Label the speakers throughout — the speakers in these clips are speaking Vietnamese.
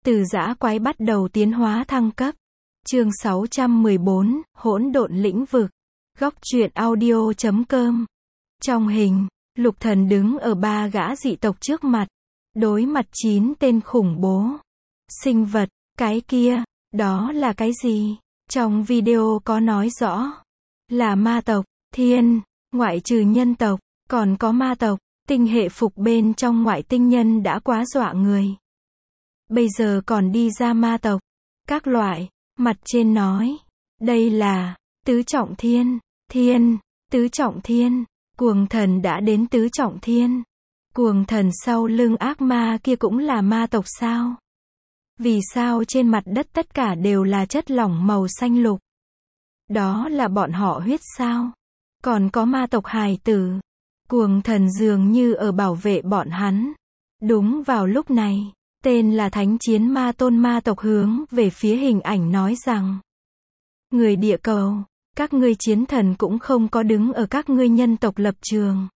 Speaker 1: Từ dã quái bắt đầu tiến hóa thăng cấp. Chương 614, hỗn độn lĩnh vực. Góc truyện audio.com. Trong hình, Lục Thần đứng ở 3 gã dị tộc trước mặt, đối mặt 9 tên khủng bố sinh vật. Cái kia, đó là cái gì? Trong video có nói rõ là ma tộc, thiên, ngoại trừ nhân tộc, còn có ma tộc. Tinh hệ phục bên trong ngoại tinh nhân đã quá dọa người. Bây giờ còn đi ra ma tộc. Các loại, mặt trên nói, đây là tứ trọng thiên, tứ trọng thiên, cuồng thần đã đến tứ trọng thiên. Cuồng thần sau lưng ác ma kia cũng là ma tộc sao? Vì sao trên mặt đất tất cả đều là chất lỏng màu xanh lục? Đó là bọn họ huyết sao? Còn có ma tộc hài tử. Cuồng thần dường như ở bảo vệ bọn hắn. Đúng vào lúc này, tên là Thánh Chiến Ma Tôn ma tộc hướng về phía hình ảnh nói rằng: người địa cầu, các ngươi chiến thần cũng không có đứng ở các ngươi nhân tộc lập trường.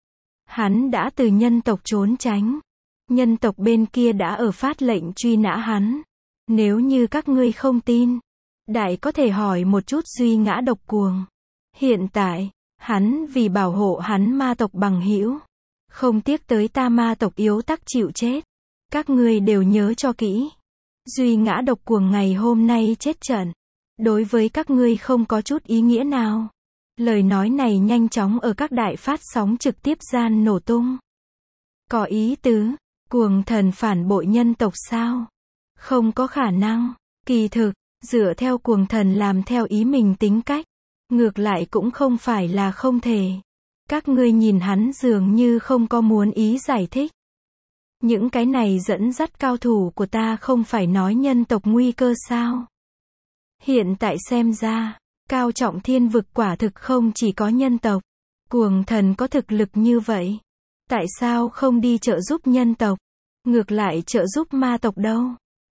Speaker 1: Hắn đã từ nhân tộc trốn tránh. Nhân tộc bên kia đã ở phát lệnh truy nã hắn. Nếu như các ngươi không tin, đại có thể hỏi một chút Duy Ngã Độc Cuồng. Hiện tại, hắn vì bảo hộ hắn ma tộc bằng hữu, không tiếc tới ta ma tộc yếu tắc chịu chết. Các ngươi đều nhớ cho kỹ. Duy Ngã Độc Cuồng ngày hôm nay chết trận. Đối với các ngươi không có chút ý nghĩa nào. Lời nói này nhanh chóng ở các đại phát sóng trực tiếp gian nổ tung. Có ý tứ, cuồng thần phản bội nhân tộc sao? Không có khả năng. Kỳ thực, dựa theo cuồng thần làm theo ý mình tính cách, ngược lại cũng không phải là không thể. Các ngươi nhìn hắn dường như không có muốn ý giải thích. Những cái này dẫn dắt cao thủ của ta không phải nói nhân tộc nguy cơ sao? Hiện tại xem ra, cao trọng thiên vực quả thực không chỉ có nhân tộc. Cuồng thần có thực lực như vậy. Tại sao không đi trợ giúp nhân tộc? Ngược lại trợ giúp ma tộc đâu?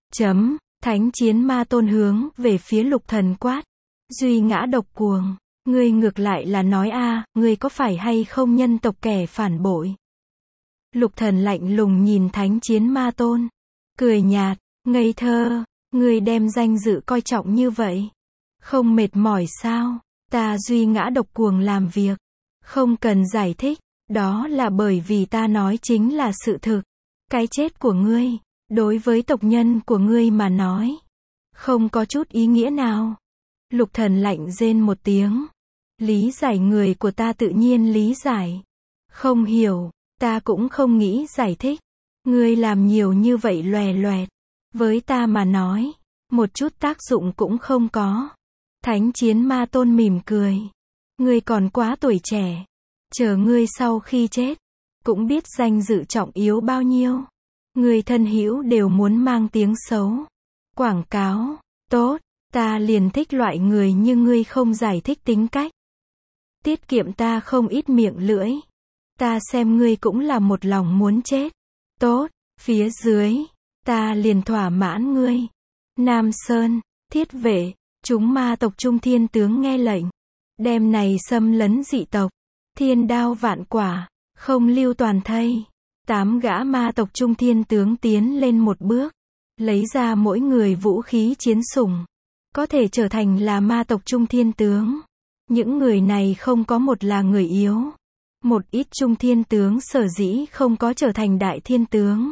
Speaker 1: Thánh Chiến Ma Tôn hướng về phía Lục Thần quát. Duy Ngã Độc Cuồng, ngươi ngược lại là nói ngươi có phải hay không nhân tộc kẻ phản bội? Lục Thần lạnh lùng nhìn Thánh Chiến Ma Tôn, cười nhạt, ngây thơ, ngươi đem danh dự coi trọng như vậy, không mệt mỏi sao? Ta Duy Ngã Độc Cuồng làm việc, không cần giải thích, đó là bởi vì ta nói chính là sự thực. Cái chết của ngươi, đối với tộc nhân của ngươi mà nói, không có chút ý nghĩa nào. Lục Thần lạnh rên một tiếng. Lý giải người của ta tự nhiên lý giải. Không hiểu, ta cũng không nghĩ giải thích. Ngươi làm nhiều như vậy loè loẹt. Với ta mà nói, một chút tác dụng cũng không có. Thánh Chiến Ma Tôn mỉm cười. Ngươi còn quá tuổi trẻ. Chờ ngươi sau khi chết, cũng biết danh dự trọng yếu bao nhiêu. Người thân hữu đều muốn mang tiếng xấu. Quảng cáo, tốt, ta liền thích loại người như ngươi không giải thích tính cách. Tiết kiệm ta không ít miệng lưỡi. Ta xem ngươi cũng là một lòng muốn chết. Tốt, phía dưới, ta liền thỏa mãn ngươi. Nam Sơn, Thiết Vệ, chúng ma tộc Trung Thiên tướng nghe lệnh. Đem này xâm lấn dị tộc. Thiên đao vạn quả, không lưu toàn thây. 8 gã ma tộc Trung Thiên tướng tiến lên một bước, lấy ra mỗi người vũ khí chiến sủng, có thể trở thành là ma tộc Trung Thiên tướng. Những người này không có một là người yếu. Một ít Trung Thiên tướng sở dĩ không có trở thành đại thiên tướng,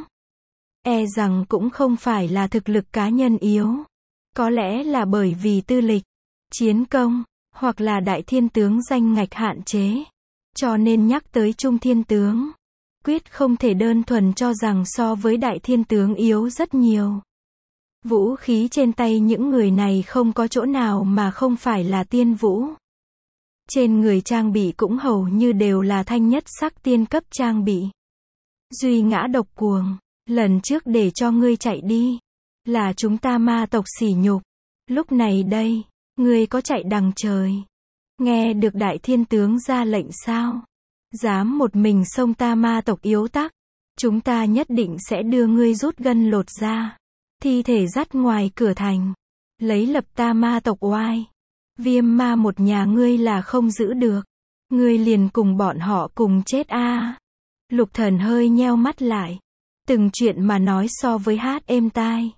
Speaker 1: e rằng cũng không phải là thực lực cá nhân yếu, có lẽ là bởi vì tư lịch, chiến công, hoặc là đại thiên tướng danh ngạch hạn chế. Cho nên nhắc tới Trung Thiên tướng, quyết không thể đơn thuần cho rằng so với đại thiên tướng yếu rất nhiều. Vũ khí trên tay những người này không có chỗ nào mà không phải là tiên vũ. Trên người trang bị cũng hầu như đều là thanh nhất sắc tiên cấp trang bị. Duy Ngã Độc Cuồng, lần trước để cho ngươi chạy đi, là chúng ta ma tộc sỉ nhục. Lúc này đây, ngươi có chạy đằng trời. Nghe được đại thiên tướng ra lệnh sao? Dám một mình xông ta ma tộc yếu tắc, chúng ta nhất định sẽ đưa ngươi rút gân lột da, thi thể dắt ngoài cửa thành, lấy lập ta ma tộc oai. Viêm ma một nhà ngươi là không giữ được, ngươi liền cùng bọn họ cùng chết Lục Thần hơi nheo mắt lại, từng chuyện mà nói so với hát êm tai.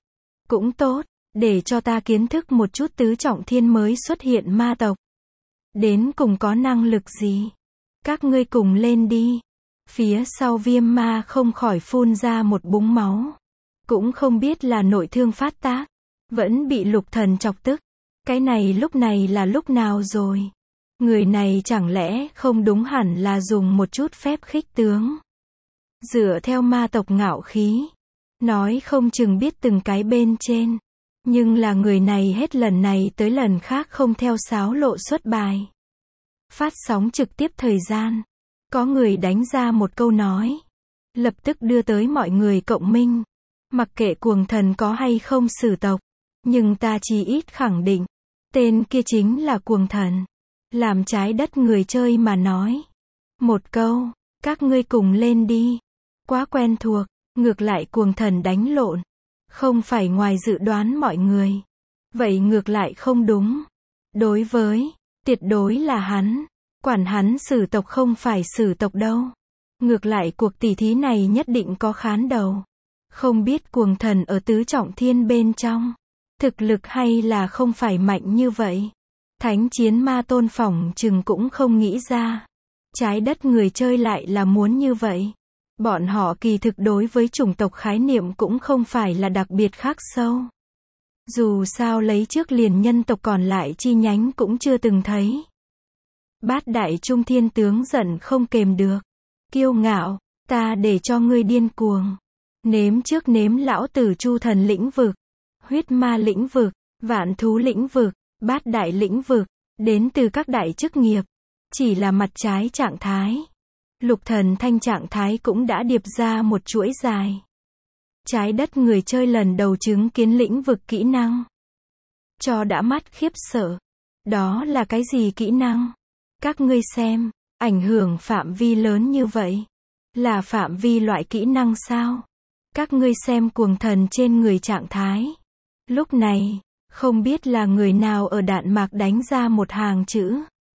Speaker 1: Cũng tốt, để cho ta kiến thức một chút tứ trọng thiên mới xuất hiện ma tộc. Đến cùng có năng lực gì? Các ngươi cùng lên đi. Phía sau Viêm Ma không khỏi phun ra một búng máu. Cũng không biết là nội thương phát tác, vẫn bị Lục Thần chọc tức. Cái này là lúc nào rồi? Người này chẳng lẽ không đúng hẳn là dùng một chút phép khích tướng. Dựa theo ma tộc ngạo khí, nói không chừng biết từng cái bên trên. Nhưng là người này hết lần này tới lần khác không theo sáo lộ xuất bài. Phát sóng trực tiếp thời gian, có người đánh ra một câu nói, lập tức đưa tới mọi người cộng minh. Mặc kệ cuồng thần có hay không sử tộc, nhưng ta chí ít khẳng định, tên kia chính là cuồng thần. Làm trái đất người chơi mà nói. Một câu, các ngươi cùng lên đi. Quá quen thuộc, ngược lại cuồng thần đánh lộn. Không phải ngoài dự đoán mọi người. Vậy ngược lại không đúng. Đối với, tuyệt đối là hắn. Quản hắn sử tộc không phải sử tộc đâu. Ngược lại cuộc tỉ thí này nhất định có khán đầu. Không biết cuồng thần ở tứ trọng thiên bên trong, thực lực hay là không phải mạnh như vậy. Thánh chiến ma tôn phỏng chừng cũng không nghĩ ra. Trái đất người chơi lại là muốn như vậy. Bọn họ kỳ thực đối với chủng tộc khái niệm cũng không phải là đặc biệt khắc sâu. Dù sao lấy trước liền nhân tộc còn lại chi nhánh cũng chưa từng thấy. Bát đại trung thiên tướng giận không kềm được. Kiêu ngạo, ta để cho ngươi điên cuồng. Nếm trước nếm lão tử chu thần lĩnh vực, huyết ma lĩnh vực, vạn thú lĩnh vực, bát đại lĩnh vực, đến từ các đại chức nghiệp. Chỉ là mặt trái trạng thái. Lục thần thanh trạng thái cũng đã điệp ra một chuỗi dài. Trái đất người chơi lần đầu chứng kiến lĩnh vực kỹ năng. Cho đã mắt khiếp sợ. Đó là cái gì kỹ năng? Các ngươi xem, ảnh hưởng phạm vi lớn như vậy. Là phạm vi loại kỹ năng sao? Các ngươi xem cuồng thần trên người trạng thái. Lúc này, không biết là người nào ở đạn mạc đánh ra một hàng chữ.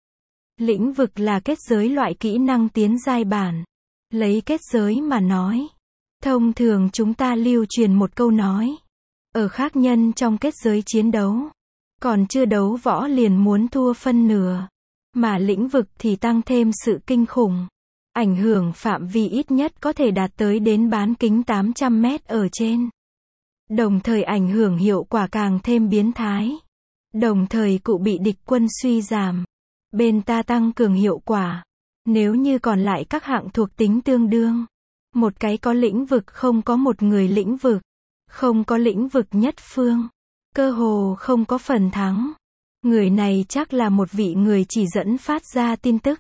Speaker 1: Lĩnh vực là kết giới loại kỹ năng tiến giai bản. Lấy kết giới mà nói. Thông thường chúng ta lưu truyền một câu nói. Ở khác nhân trong kết giới chiến đấu. Còn chưa đấu võ liền muốn thua phân nửa. Mà lĩnh vực thì tăng thêm sự kinh khủng. Ảnh hưởng phạm vi ít nhất có thể đạt tới đến bán kính 800 mét ở trên. Đồng thời ảnh hưởng hiệu quả càng thêm biến thái. Đồng thời cụ bị địch quân suy giảm. Bên ta tăng cường hiệu quả. Nếu như còn lại các hạng thuộc tính tương đương. Một cái có lĩnh vực không có một người lĩnh vực. Không có lĩnh vực nhất phương. Cơ hồ không có phần thắng. Người này chắc là một vị người chỉ dẫn phát ra tin tức.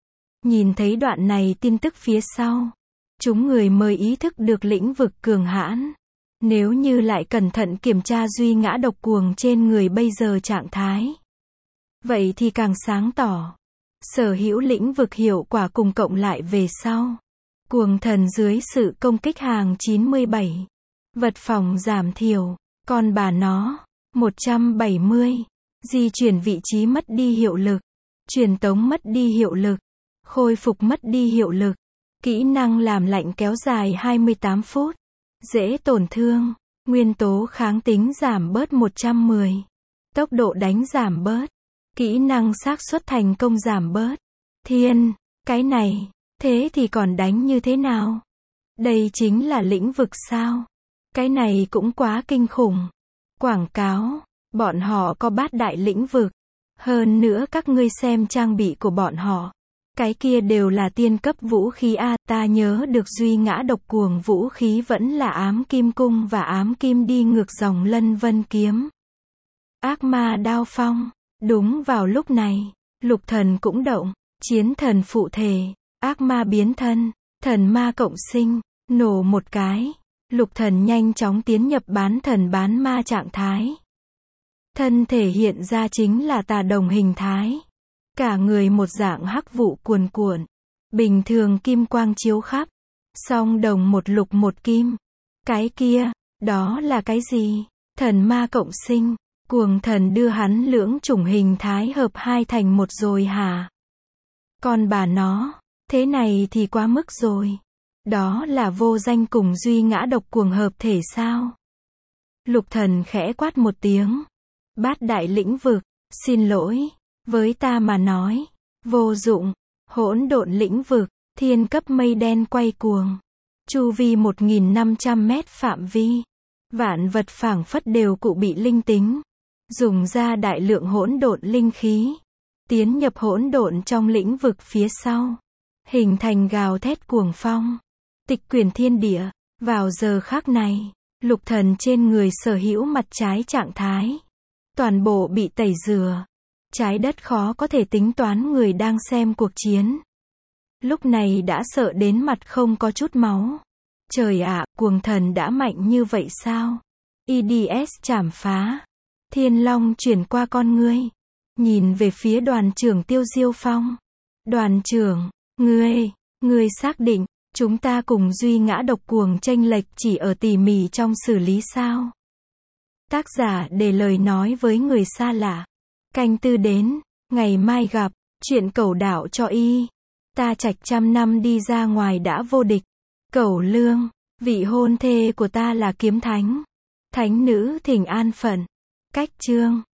Speaker 1: Nhìn thấy đoạn này tin tức phía sau. Chúng người mới ý thức được lĩnh vực cường hãn. Nếu như lại cẩn thận kiểm tra duy ngã độc cuồng trên người bây giờ trạng thái. Vậy thì càng sáng tỏ. Sở hữu lĩnh vực hiệu quả cùng cộng lại về sau. Cuồng thần dưới sự công kích hàng 97. Vật phòng giảm thiểu. Còn bà nó. 170. Di chuyển vị trí mất đi hiệu lực. Truyền tống mất đi hiệu lực. Khôi phục mất đi hiệu lực. Kỹ năng làm lạnh kéo dài 28 phút. Dễ tổn thương. Nguyên tố kháng tính giảm bớt 110. Tốc độ đánh giảm bớt. Kỹ năng xác suất thành công giảm bớt. Thiên, cái này, thế thì còn đánh như thế nào? Đây chính là lĩnh vực sao? Cái này cũng quá kinh khủng. Quảng cáo, bọn họ có bát đại lĩnh vực. Hơn nữa các ngươi xem trang bị của bọn họ. Cái kia đều là tiên cấp vũ khí a, ta nhớ được duy ngã độc cuồng vũ khí vẫn là ám kim cung và ám kim đi ngược dòng lân vân kiếm. Ác ma đao phong. Đúng vào lúc này, lục thần cũng động. Chiến thần phụ thể, ác ma biến thân, thần ma cộng sinh, nổ một cái. Lục thần nhanh chóng tiến nhập bán thần bán ma trạng thái. Thân thể hiện ra chính là tà đồng hình thái. Cả người một dạng hắc vụ cuồn cuộn. Bình thường kim quang chiếu khắp. Song đồng một lục một kim. Cái kia, đó là cái gì? Thần ma cộng sinh. Cuồng thần đưa hắn lưỡng chủng hình thái hợp hai thành một rồi hả? Còn bà nó, thế này thì quá mức rồi. Đó là vô danh cùng duy ngã độc cuồng hợp thể sao? Lục Thần khẽ quát một tiếng. Bát đại lĩnh vực, xin lỗi. Với ta mà nói, vô dụng. Hỗn độn lĩnh vực, thiên cấp mây đen quay cuồng. Chu vi 1.500 mét phạm vi. Vạn vật phảng phất đều cụ bị linh tính. Dùng ra đại lượng hỗn độn linh khí. Tiến nhập hỗn độn trong lĩnh vực phía sau. Hình thành gào thét cuồng phong. Tịch quyển thiên địa. Vào giờ khắc này, Lục Thần trên người sở hữu mặt trái trạng thái. Toàn bộ bị tẩy rửa. Trái đất khó có thể tính toán người đang xem cuộc chiến. Lúc này đã sợ đến mặt không có chút máu. Trời ạ, cuồng thần đã mạnh như vậy sao? EDS chảm phá. Thiên Long chuyển qua con ngươi. Nhìn về phía đoàn trưởng Tiêu Diêu Phong. Đoàn trưởng, ngươi xác định, chúng ta cùng Duy Ngã độc cuồng chênh lệch chỉ ở tỉ mỉ trong xử lý sao? Tác giả để lời nói với người xa lạ. Canh tư đến, ngày mai gặp, chuyện Cẩu đạo cho y. Ta trạch 100 năm đi ra ngoài đã vô địch. Cẩu Lương, vị hôn thê của ta là kiếm thánh. Thánh nữ thỉnh an phận. Cách chương